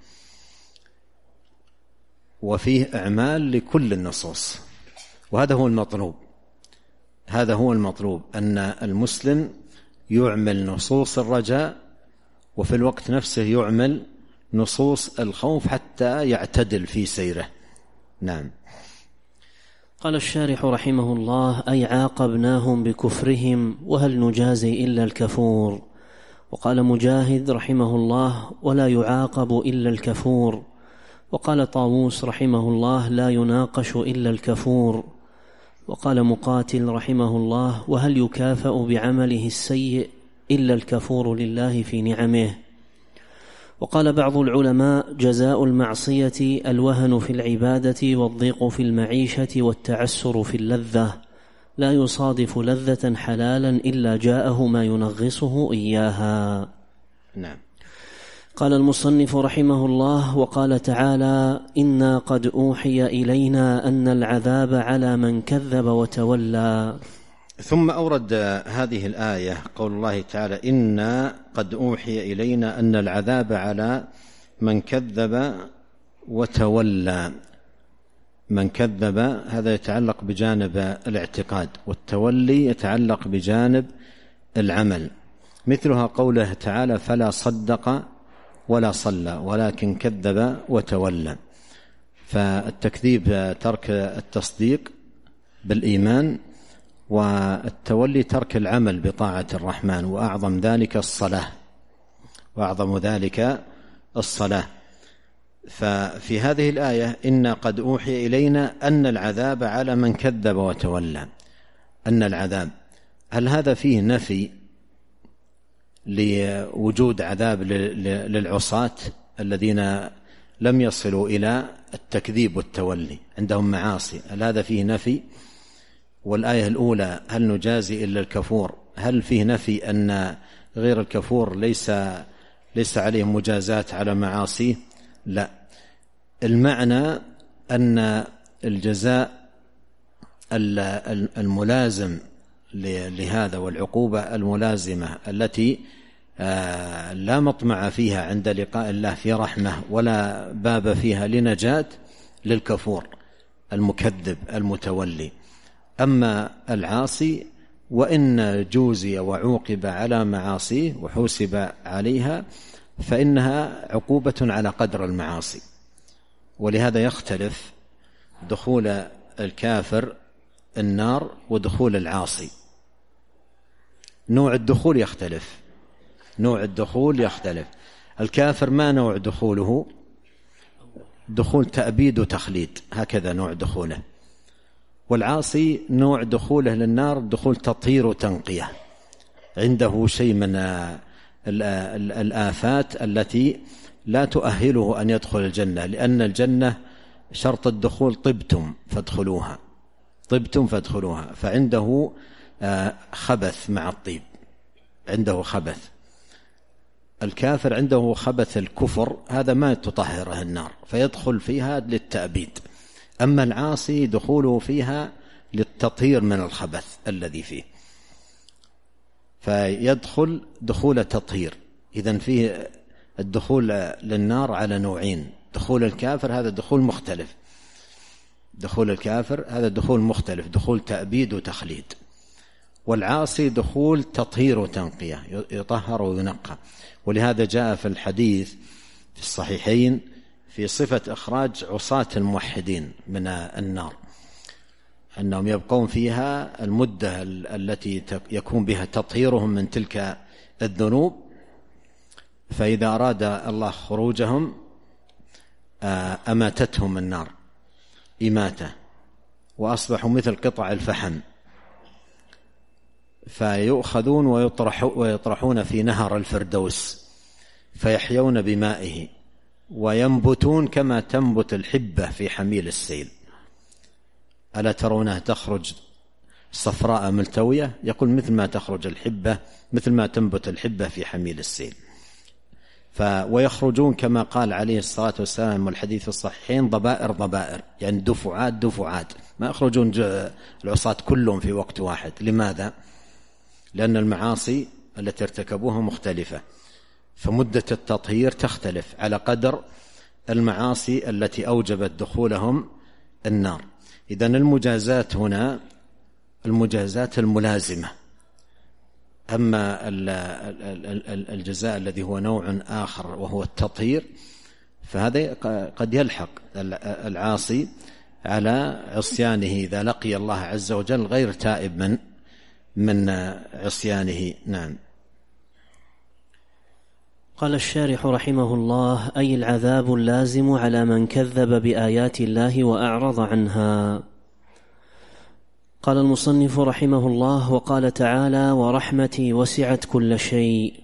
وفيه إعمال لكل النصوص، وهذا هو المطلوب. هذا هو المطلوب، أن المسلم يعمل نصوص الرجاء وفي الوقت نفسه يعمل نصوص الخوف حتى يعتدل في سيره. نعم. قال الشارح رحمه الله: أي عاقبناهم بكفرهم وهل نجازي إلا الكفور. وقال مجاهد رحمه الله: ولا يعاقب إلا الكفور. وقال طاووس رحمه الله: لا يناقش إلا الكفور. وقال مقاتل رحمه الله: وهل يكافأ بعمله السيء إلا الكفور لله في نعمه. وقال بعض العلماء: جزاء المعصية الوهن في العبادة والضيق في المعيشة والتعسر في اللذة، لا يصادف لذة حلالا إلا جاءه ما ينغصه إياها. نعم. قال المصنف رحمه الله: وقال تعالى: إنا قد أوحي إلينا أن العذاب على من كذب وتولى. ثم أورد هذه الآية قول الله تعالى: إنا قد أوحي إلينا أن العذاب على من كذب وتولى. من كذب هذا يتعلق بجانب الاعتقاد، والتولي يتعلق بجانب العمل، مثلها قوله تعالى: فلا صدق ولا صلى ولكن كذب وتولى. فالتكذيب ترك التصديق بالإيمان، والتولي ترك العمل بطاعة الرحمن، وأعظم ذلك الصلاة. ففي هذه الآية: إنا قد أوحي إلينا أن العذاب على من كذب وتولى. أن العذاب، هل هذا فيه نفي لوجود عذاب للعصاة الذين لم يصلوا إلى التكذيب والتولي، عندهم معاصي؟ هل هذا فيه نفي؟ والآية الأولى: هل نجازي إلا الكفور، هل فيه نفي أن غير الكفور ليس عليهم مجازات على معاصيه؟ لا، المعنى أن الجزاء الملازم لهذا والعقوبة الملازمة التي لا مطمع فيها عند لقاء الله في رحمة ولا باب فيها لنجاة للكفور المكذب المتولي. أما العاصي وإن جوزي وعوقب على معاصيه وحوسب عليها فإنها عقوبة على قدر المعاصي. ولهذا يختلف دخول الكافر النار ودخول العاصي، نوع الدخول يختلف. الكافر ما نوع دخوله؟ دخول تأبيد وتخليد، هكذا نوع دخوله. والعاصي نوع دخوله للنار دخول تطهير وتنقية، عنده شيء من الآفات التي لا تؤهله أن يدخل الجنة، لأن الجنة شرط الدخول طبتم فادخلوها، فعنده خبث مع الطيب، عنده خبث. الكافر عنده خبث الكفر، هذا ما تطهره النار فيدخل فيها للتأبيد. أما العاصي دخوله فيها للتطهير من الخبث الذي فيه، فيدخل دخول تطهير. إذن فيه الدخول للنار على نوعين: دخول الكافر هذا دخول مختلف، دخول تأبيد وتخليد. والعاصي دخول تطهير وتنقية، يطهر وينقى. ولهذا جاء في الحديث في الصحيحين في صفة إخراج عصاة الموحدين من النار، أنهم يبقون فيها المدة التي يكون بها تطهيرهم من تلك الذنوب، فإذا أراد الله خروجهم أماتتهم النار إماتة، وأصبحوا مثل قطع الفحم، فيؤخذون ويطرحون في نهر الفردوس فيحيون بمائه وينبتون كما تنبت الحبة في حميل السيل. ألا ترونها تخرج صفراء ملتوية؟ يقول مثل ما تخرج الحبة، مثل ما تنبت الحبة في حميل السيل. ويخرجون كما قال عليه الصلاة والسلام والحديث الصحيحين ضبائر ضبائر، يعني دفعات دفعات، ما يخرجون العصاة كلهم في وقت واحد. لماذا؟ لأن المعاصي التي ارتكبوها مختلفة، فمدة التطهير تختلف على قدر المعاصي التي أوجبت دخولهم النار. إذن المجازات هنا المجازات الملازمة. أما الجزاء الذي هو نوع آخر وهو التطهير، فهذا قد يلحق العاصي على عصيانه إذا لقي الله عز وجل غير تائب من عصيانه. نعم. قال الشارح رحمه الله: أي العذاب اللازم على من كذب بآيات الله وأعرض عنها. قال المصنف رحمه الله: وقال تعالى: ورحمتي وسعت كل شيء.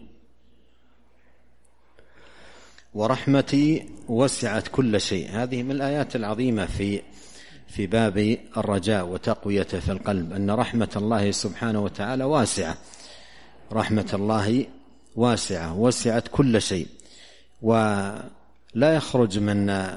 ورحمتي وسعت كل شيء، هذه من الآيات العظيمة في باب الرجاء وتقويته في القلب، أن رحمة الله سبحانه وتعالى واسعة، رحمة الله واسعة وسعت كل شيء، ولا يخرج من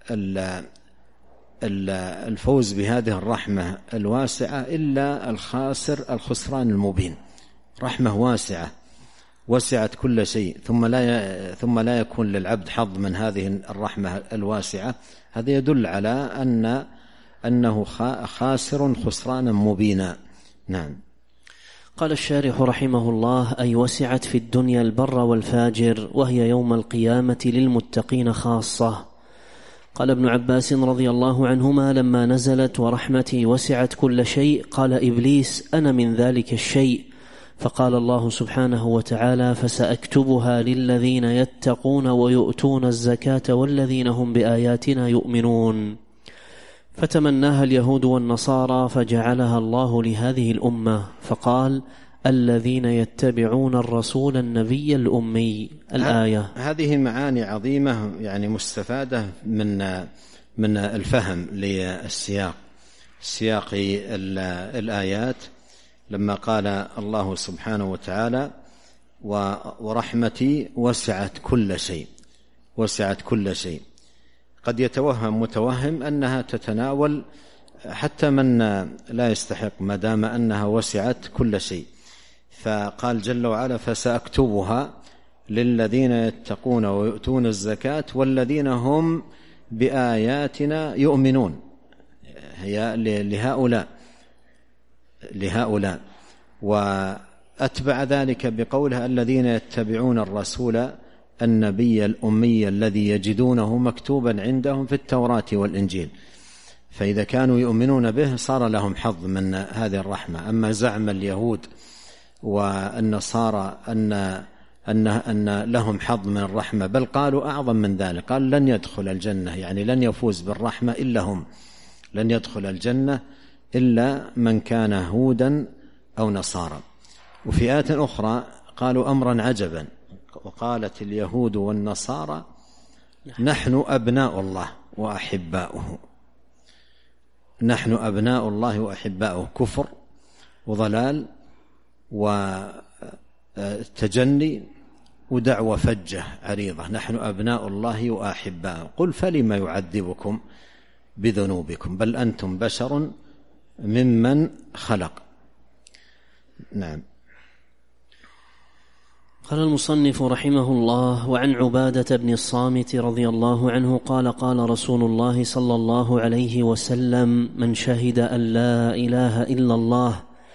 الفوز بهذه الرحمة الواسعة إلا الخاسر الخسران المبين. رحمة واسعة وسعت كل شيء ثم لا يكون للعبد حظ من هذه الرحمة الواسعة، هذا يدل على أنه خاسر خسرانا مبينا. نعم. قال الشارح رحمه الله: أي وسعت في الدنيا البر والفاجر، وهي يوم القيامة للمتقين خاصة. قال ابن عباس رضي الله عنهما: لما نزلت ورحمتي وسعت كل شيء، قال إبليس: أنا من ذلك الشيء. فقال الله سبحانه وتعالى: فسأكتبها للذين يتقون ويؤتون الزكاة والذين هم بآياتنا يؤمنون. فتمناها اليهود والنصارى فجعلها الله لهذه الأمة، فقال: الذين يتبعون الرسول النبي الأمي. الآية. هذه معاني عظيمة يعني مستفادة من الفهم للسياق، سياق الآيات، لما قال الله سبحانه وتعالى: ورحمتي وسعت كل شيء، وسعت كل شيء. قد يتوهم متوهم أنها تتناول حتى من لا يستحق، ما دام أنها وسعت كل شيء. فقال جل وعلا: فسأكتبها للذين يتقون ويؤتون الزكاة والذين هم بآياتنا يؤمنون. هي لهؤلاء. وأتبع ذلك بقولها: الذين يتبعون الرسول النبي الأمي الذي يجدونه مكتوبا عندهم في التوراة والإنجيل. فإذا كانوا يؤمنون به صار لهم حظ من هذه الرحمة. أما زعم اليهود والنصارى أن لهم حظ من الرحمة، بل قالوا أعظم من ذلك، قال: لن يدخل الجنة، يعني لن يفوز بالرحمة إلا هم، لن يدخل الجنة إلا من كان هودا أو نصارى. وفي آيات أخرى قالوا أمرا عجبا، وقالت اليهود والنصارى نحن أبناء الله وأحباؤه. نحن أبناء الله وأحباؤه، كفر وضلال وتجني ودعوة فجة عريضة. نحن أبناء الله وأحباؤه. قل فلما يعذبكم بذنوبكم بل أنتم بشر ممن خلق. نعم. قال المصنف رحمه الله: وعن عبادة بن الصامت رضي الله عنه قال: قال رسول الله صلى الله عليه وسلم: من شهد أن لا إله إلا الله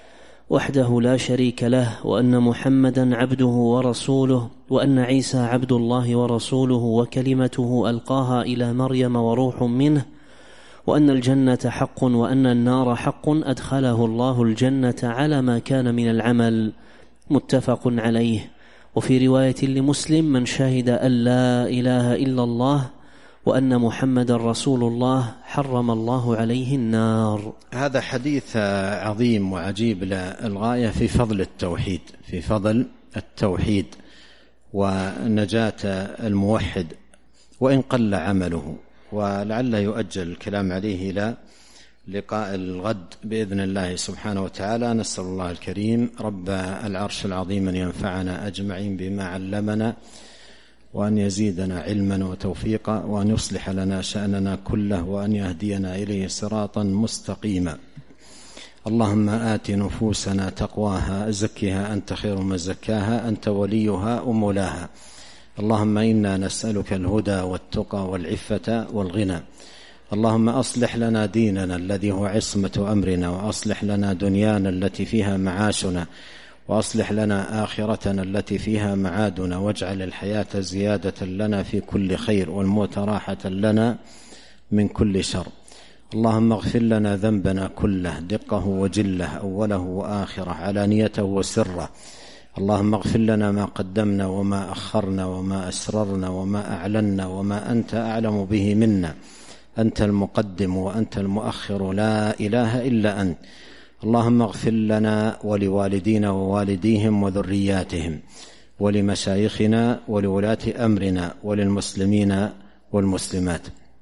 وحده لا شريك له، وأن محمدا عبده ورسوله، وأن عيسى عبد الله ورسوله وكلمته ألقاها إلى مريم وروح منه، وأن الجنة حق وأن النار حق أدخله الله الجنة على ما كان من العمل. متفق عليه. وفي رواية لمسلم: من شهد أن لا إله إلا الله وأن محمد رسول الله حرم الله عليه النار. هذا حديث عظيم وعجيب للغاية في فضل التوحيد، في فضل التوحيد ونجاة الموحد وإن قل عمله، ولعل يؤجل الكلام عليه إلى لقاء الغد بإذن الله سبحانه وتعالى. نسأل الله الكريم رب العرش العظيم أن ينفعنا أجمعين بما علمنا، وأن يزيدنا علما وتوفيقا، وأن يصلح لنا شأننا كله، وأن يهدينا إليه صراطا مستقيما. اللهم آت نفوسنا تقواها، زكها أنت خير من زكاها، أنت وليها ومولاها. اللهم إنا نسألك الهدى والتقى والعفة والغنى. اللهم أصلح لنا ديننا الذي هو عصمة أمرنا، وأصلح لنا دنيانا التي فيها معاشنا، وأصلح لنا آخرتنا التي فيها معادنا، واجعل الحياة زيادة لنا في كل خير، والموت راحة لنا من كل شر. اللهم اغفر لنا ذنبنا كله، دقه وجله، أوله وآخره، علانيته وسره. اللهم اغفر لنا ما قدمنا وما أخرنا وما أسررنا وما أعلنا وما أنت أعلم به منا. أنت المقدم وأنت المؤخر، لا إله إلا أنت. اللهم اغفر لنا ولوالدينا ووالديهم وذرياتهم، ولمشايخنا ولولاة أمرنا، وللمسلمين والمسلمات.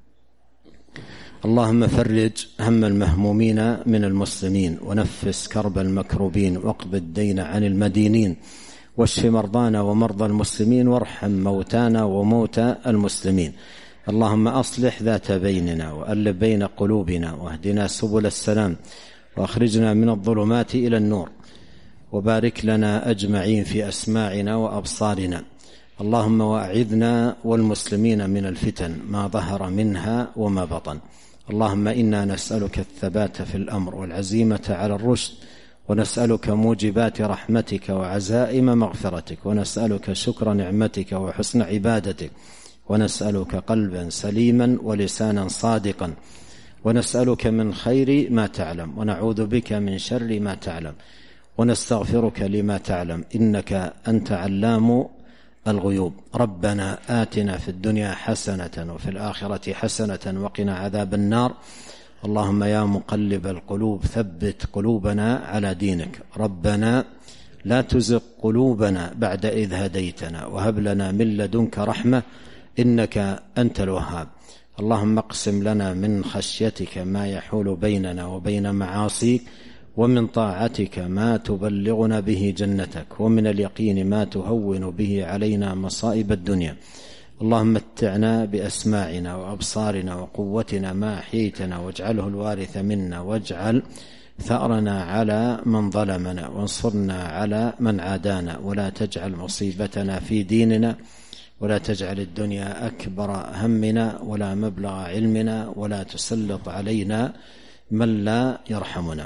اللهم فرج هم المهمومين من المسلمين، ونفس كرب المكروبين، واقض الدين عن المدينين، واشف مرضانا ومرضى المسلمين، وارحم موتانا وموتى المسلمين. اللهم أصلح ذات بيننا، وألف بين قلوبنا، واهدنا سبل السلام، وأخرجنا من الظلمات إلى النور، وبارك لنا أجمعين في أسماعنا وأبصارنا. اللهم وأعذنا والمسلمين من الفتن ما ظهر منها وما بطن. اللهم إنا نسألك الثبات في الأمر والعزيمة على الرشد، ونسألك موجبات رحمتك وعزائم مغفرتك، ونسألك شكر نعمتك وحسن عبادتك، ونسألك قلبا سليما ولسانا صادقا، ونسألك من خير ما تعلم، ونعوذ بك من شر ما تعلم، ونستغفرك لما تعلم، إنك أنت علام الغيوب. ربنا آتنا في الدنيا حسنة وفي الآخرة حسنة وقنا عذاب النار. اللهم يا مقلب القلوب ثبت قلوبنا على دينك. ربنا لا تزغ قلوبنا بعد إذ هديتنا، وهب لنا من لدنك رحمة إنك أنت الوهاب. اللهم اقسم لنا من خشيتك ما يحول بيننا وبين معاصيك، ومن طاعتك ما تبلغنا به جنتك، ومن اليقين ما تهون به علينا مصائب الدنيا. اللهم متعنا بأسماعنا وأبصارنا وقوتنا ما أحييتنا، واجعله الوارث منا، واجعل ثأرنا على من ظلمنا، وانصرنا على من عادانا، ولا تجعل مصيبتنا في ديننا، ولا تجعل الدنيا أكبر همنا ولا مبلغ علمنا، ولا تسلط علينا من لا يرحمنا.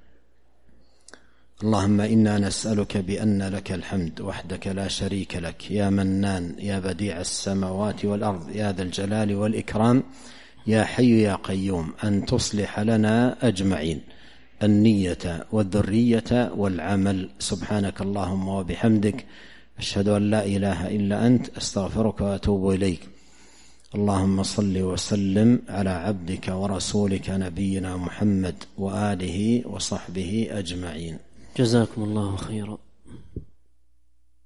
اللهم إنا نسألك بأن لك الحمد وحدك لا شريك لك، يا منان، يا بديع السماوات والأرض، يا ذا الجلال والإكرام، يا حي يا قيوم، أن تصلح لنا أجمعين النية والذرية والعمل. سبحانك اللهم وبحمدك، أشهد أن لا إله إلا أنت، أستغفرك وأتوب إليك. اللهم صل وسلم على عبدك ورسولك نبينا محمد وآله وصحبه أجمعين. جزاكم الله خيرا.